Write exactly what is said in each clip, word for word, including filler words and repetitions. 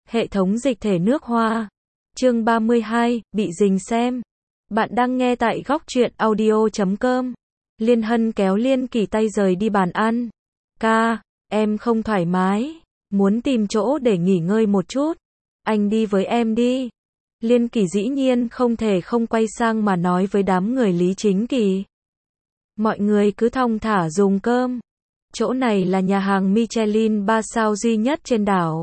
Hệ thống dịch thể nước hoa. Chương ba mươi hai, bị rình xem. Bạn đang nghe tại góc truyện audio chấm com. Liên Hân kéo Liên Kỳ tay rời đi bàn ăn. Ca, em không thoải mái, muốn tìm chỗ để nghỉ ngơi một chút. Anh đi với em đi. Liên Kỳ dĩ nhiên không thể không quay sang mà nói với đám người Lý Chính Kỳ. Mọi người cứ thong thả dùng cơm. Chỗ này là nhà hàng Michelin ba sao duy nhất trên đảo.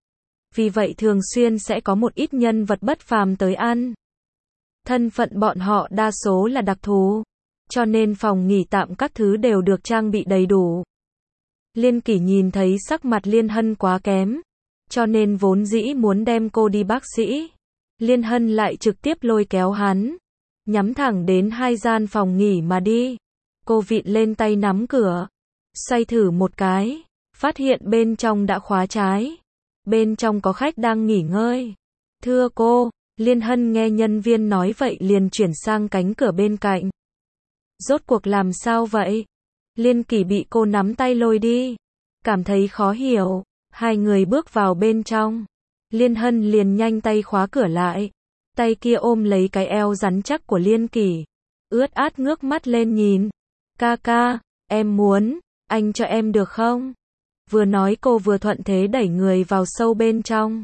Vì vậy thường xuyên sẽ có một ít nhân vật bất phàm tới ăn. Thân phận bọn họ đa số là đặc thù, cho nên phòng nghỉ tạm các thứ đều được trang bị đầy đủ. Liên Kỳ nhìn thấy sắc mặt Liên Hân quá kém, cho nên vốn dĩ muốn đem cô đi bác sĩ. Liên Hân lại trực tiếp lôi kéo hắn, nhắm thẳng đến hai gian phòng nghỉ mà đi. Cô vịn lên tay nắm cửa, xoay thử một cái, phát hiện bên trong đã khóa trái. Bên trong có khách đang nghỉ ngơi. Thưa cô, Liên Hân nghe nhân viên nói vậy liền chuyển sang cánh cửa bên cạnh. Rốt cuộc làm sao vậy? Liên Kỳ bị cô nắm tay lôi đi. Cảm thấy khó hiểu, hai người bước vào bên trong. Liên Hân liền nhanh tay khóa cửa lại. Tay kia ôm lấy cái eo rắn chắc của Liên Kỳ. Ướt át ngước mắt lên nhìn. Ca ca, em muốn, anh cho em được không? Vừa nói cô vừa thuận thế đẩy người vào sâu bên trong.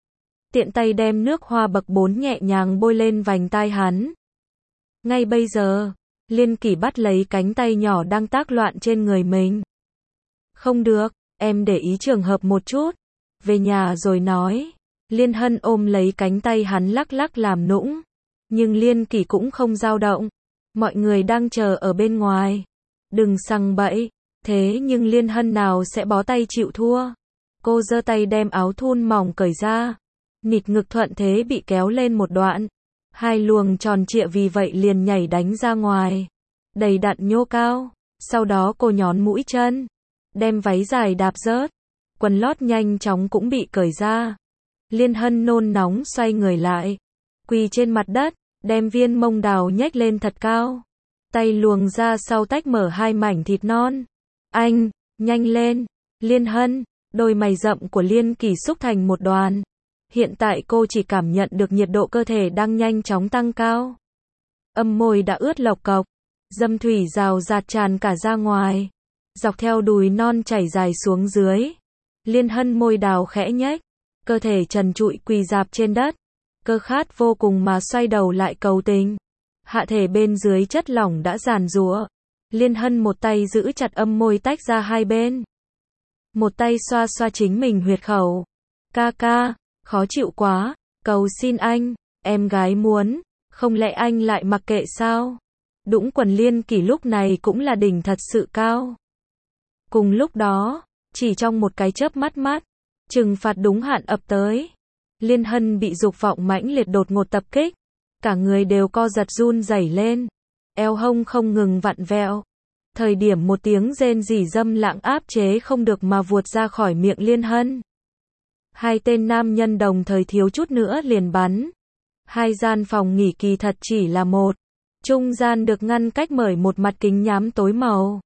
Tiện tay đem nước hoa bậc bốn nhẹ nhàng bôi lên vành tai hắn. Ngay bây giờ, Liên Kỳ bắt lấy cánh tay nhỏ đang tác loạn trên người mình. Không được, em để ý trường hợp một chút. Về nhà rồi nói. Liên Hân ôm lấy cánh tay hắn lắc lắc làm nũng. Nhưng Liên Kỳ cũng không dao động. Mọi người đang chờ ở bên ngoài. Đừng sằng bậy. Thế nhưng Liên Hân nào sẽ bó tay chịu thua. Cô giơ tay đem áo thun mỏng cởi ra. Nịt ngực thuận thế bị kéo lên một đoạn. Hai luồng tròn trịa vì vậy liền nhảy đánh ra ngoài. Đầy đặn nhô cao. Sau đó cô nhón mũi chân. Đem váy dài đạp rớt. Quần lót nhanh chóng cũng bị cởi ra. Liên Hân nôn nóng xoay người lại. Quỳ trên mặt đất. Đem viên mông đào nhếch lên thật cao. Tay luồng ra sau tách mở hai mảnh thịt non. Anh, nhanh lên. Liên Hân, đôi mày rậm của Liên Kỳ xúc thành một đoàn. Hiện tại cô chỉ cảm nhận được nhiệt độ cơ thể đang nhanh chóng tăng cao. Âm môi đã ướt lộc cộc. Dâm thủy rào rạt tràn cả ra ngoài. Dọc theo đùi non chảy dài xuống dưới. Liên Hân môi đào khẽ nhếch. Cơ thể trần trụi quỳ rạp trên đất. Cơ khát vô cùng mà xoay đầu lại cầu tình. Hạ thể bên dưới chất lỏng đã giàn giụa. Liên Hân một tay giữ chặt âm môi tách ra hai bên. Một tay xoa xoa chính mình huyệt khẩu. Ca ca, khó chịu quá, cầu xin anh, em gái muốn, không lẽ anh lại mặc kệ sao? Đũng quần Liên Kỳ lúc này cũng là đỉnh thật sự cao. Cùng lúc đó, chỉ trong một cái chớp mắt mắt, trừng phạt đúng hạn ập tới. Liên Hân bị dục vọng mãnh liệt đột ngột tập kích. Cả người đều co giật run rẩy lên. Eo hông không ngừng vặn vẹo. Thời điểm một tiếng rên rỉ dâm lãng áp chế không được mà vuột ra khỏi miệng Liên Hân. Hai tên nam nhân đồng thời thiếu chút nữa liền bắn. Hai gian phòng nghỉ kỳ thật chỉ là một. Trung gian được ngăn cách bởi một mặt kính nhám tối màu.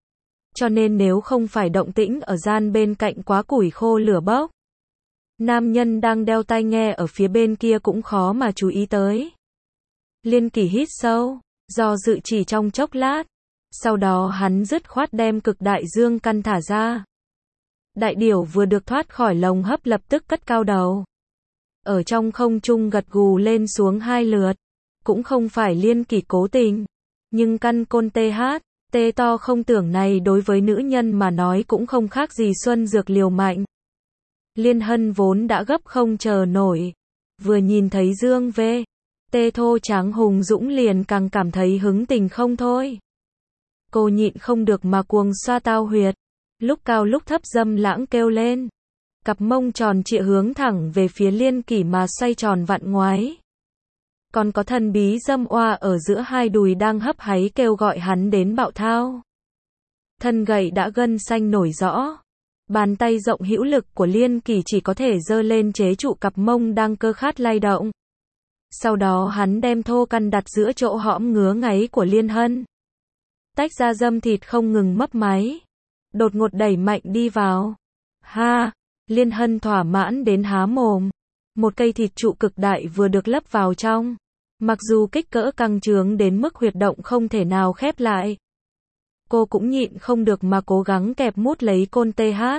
Cho nên nếu không phải động tĩnh ở gian bên cạnh quá củi khô lửa bốc. Nam nhân đang đeo tai nghe ở phía bên kia cũng khó mà chú ý tới. Liên Kỳ hít sâu, do dự chỉ trong chốc lát. Sau đó hắn dứt khoát đem cực đại dương căn thả ra. Đại điểu vừa được thoát khỏi lồng hấp lập tức cất cao đầu. Ở trong không trung gật gù lên xuống hai lượt. Cũng không phải Liên Kỳ cố tình. Nhưng căn côn tê hát, tê to không tưởng này đối với nữ nhân mà nói cũng không khác gì xuân dược liều mạnh. Liên Hân vốn đã gấp không chờ nổi. Vừa nhìn thấy dương vê. Tê thô tráng hùng dũng liền càng cảm thấy hứng tình không thôi. Cô nhịn không được mà cuồng xoa tao huyệt. Lúc cao lúc thấp dâm lãng kêu lên. Cặp mông tròn trịa hướng thẳng về phía Liên Kỳ mà xoay tròn vặn ngoái. Còn có thần bí dâm oa ở giữa hai đùi đang hấp háy kêu gọi hắn đến bạo thao. Thân gầy đã gân xanh nổi rõ. Bàn tay rộng hữu lực của Liên Kỳ chỉ có thể giơ lên chế trụ cặp mông đang cơ khát lay động. Sau đó hắn đem thô căn đặt giữa chỗ hõm ngứa ngáy của Liên Hân. Tách ra dâm thịt không ngừng mấp máy. Đột ngột đẩy mạnh đi vào. Ha! Liên Hân thỏa mãn đến há mồm. Một cây thịt trụ cực đại vừa được lấp vào trong. Mặc dù kích cỡ căng trướng đến mức huyệt động không thể nào khép lại. Cô cũng nhịn không được mà cố gắng kẹp mút lấy côn tê hát.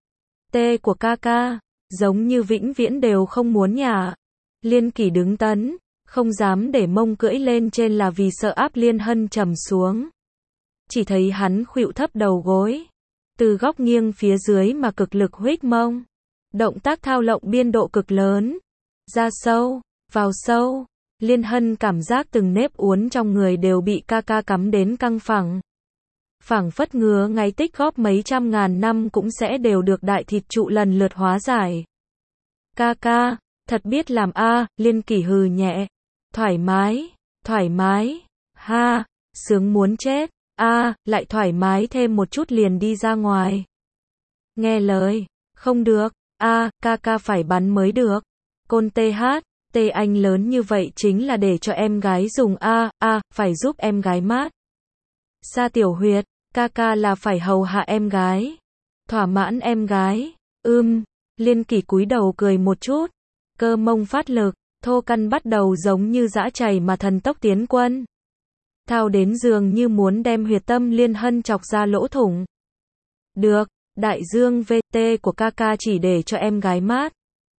Tê của ca ca, giống như vĩnh viễn đều không muốn nhả. Liên Kỳ đứng tấn, không dám để mông cưỡi lên trên là vì sợ áp Liên Hân trầm xuống. Chỉ thấy hắn khuỵu thấp đầu gối, từ góc nghiêng phía dưới mà cực lực huých mông. Động tác thao lộng biên độ cực lớn. Ra sâu, vào sâu. Liên Hân cảm giác từng nếp uốn trong người đều bị ca ca cắm đến căng phẳng. Phảng phất ngứa ngáy tích góp mấy trăm ngàn năm cũng sẽ đều được đại thịt trụ lần lượt hóa giải. Ca ca, thật biết làm a, Liên Kỳ hừ nhẹ. Thoải mái, thoải mái, ha, sướng muốn chết, a, lại thoải mái thêm một chút liền đi ra ngoài. Nghe lời, không được, a, ca ca phải bắn mới được. Côn tê hát, tê anh lớn như vậy chính là để cho em gái dùng a, a, phải giúp em gái mát. Sa tiểu huyệt, ca ca là phải hầu hạ em gái. Thỏa mãn em gái, ưm, Liên Kỳ cúi đầu cười một chút. Cơ mông phát lực, thô căn bắt đầu giống như dã chày mà thần tốc tiến quân. Thao đến giường như muốn đem huyệt tâm Liên Hân chọc ra lỗ thủng. Được, đại dương vê tê của ca ca chỉ để cho em gái mát.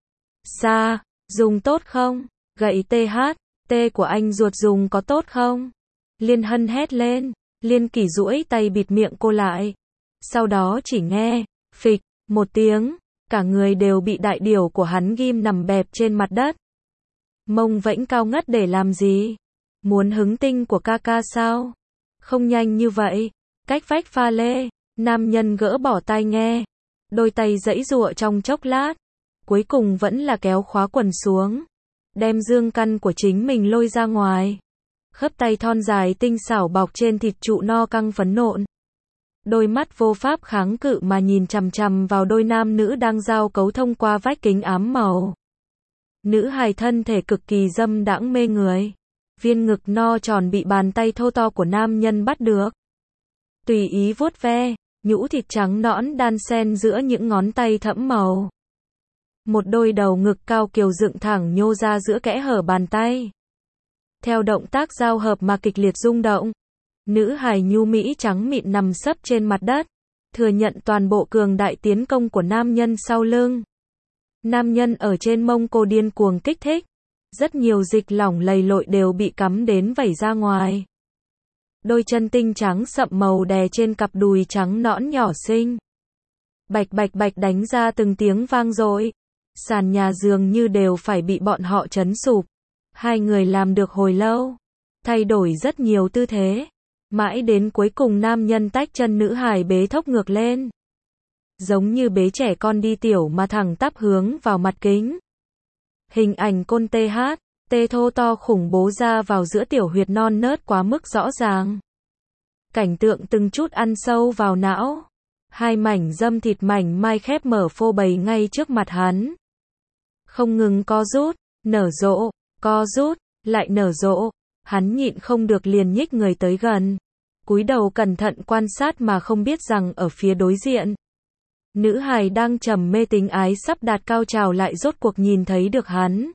Sa, dùng tốt không? Gậy tê hát, tê của anh ruột dùng có tốt không? Liên Hân hét lên, Liên Kỳ duỗi tay bịt miệng cô lại. Sau đó chỉ nghe, phịch, một tiếng, cả người đều bị đại điểu của hắn ghim nằm bẹp trên mặt đất. Mông vẫy cao ngất để làm gì? Muốn hứng tinh của ca ca sao? Không nhanh như vậy. Cách vách pha lê, nam nhân gỡ bỏ tai nghe. Đôi tay giãy giụa trong chốc lát. Cuối cùng vẫn là kéo khóa quần xuống. Đem dương căn của chính mình lôi ra ngoài. Khớp tay thon dài tinh xảo bọc trên thịt trụ no căng phấn nộn. Đôi mắt vô pháp kháng cự mà nhìn chằm chằm vào đôi nam nữ đang giao cấu thông qua vách kính ám màu. Nữ hài thân thể cực kỳ dâm đãng mê người. Viên ngực no tròn bị bàn tay thô to của nam nhân bắt được. Tùy ý vuốt ve, nhũ thịt trắng nõn đan xen giữa những ngón tay thẫm màu. Một đôi đầu ngực cao kiều dựng thẳng nhô ra giữa kẽ hở bàn tay. Theo động tác giao hợp mà kịch liệt rung động. Nữ hài nhu mỹ trắng mịn nằm sấp trên mặt đất. Thừa nhận toàn bộ cường đại tiến công của nam nhân sau lưng. Nam nhân ở trên mông cô điên cuồng kích thích. Rất nhiều dịch lỏng lầy lội đều bị cắm đến vẩy ra ngoài. Đôi chân tinh trắng sậm màu đè trên cặp đùi trắng nõn nhỏ xinh. Bạch bạch bạch đánh ra từng tiếng vang dội. Sàn nhà dường như đều phải bị bọn họ chấn sụp. Hai người làm được hồi lâu. Thay đổi rất nhiều tư thế. Mãi đến cuối cùng nam nhân tách chân nữ hài bế thốc ngược lên. Giống như bế trẻ con đi tiểu mà thẳng tắp hướng vào mặt kính. Hình ảnh côn tê hát, tê thô to khủng bố ra vào giữa tiểu huyệt non nớt quá mức rõ ràng. Cảnh tượng từng chút ăn sâu vào não. Hai mảnh dâm thịt mảnh mai khép mở phô bày ngay trước mặt hắn. Không ngừng co rút, nở rộ, co rút, lại nở rộ. Hắn nhịn không được liền nhích người tới gần. Cúi đầu cẩn thận quan sát mà không biết rằng ở phía đối diện. Nữ hài đang trầm mê tình ái sắp đạt cao trào lại rốt cuộc nhìn thấy được hắn.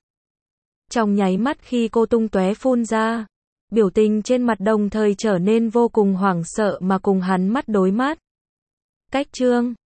Trong nháy mắt khi cô tung tóe phun ra, biểu tình trên mặt đồng thời trở nên vô cùng hoảng sợ mà cùng hắn mắt đối mắt. Cách chương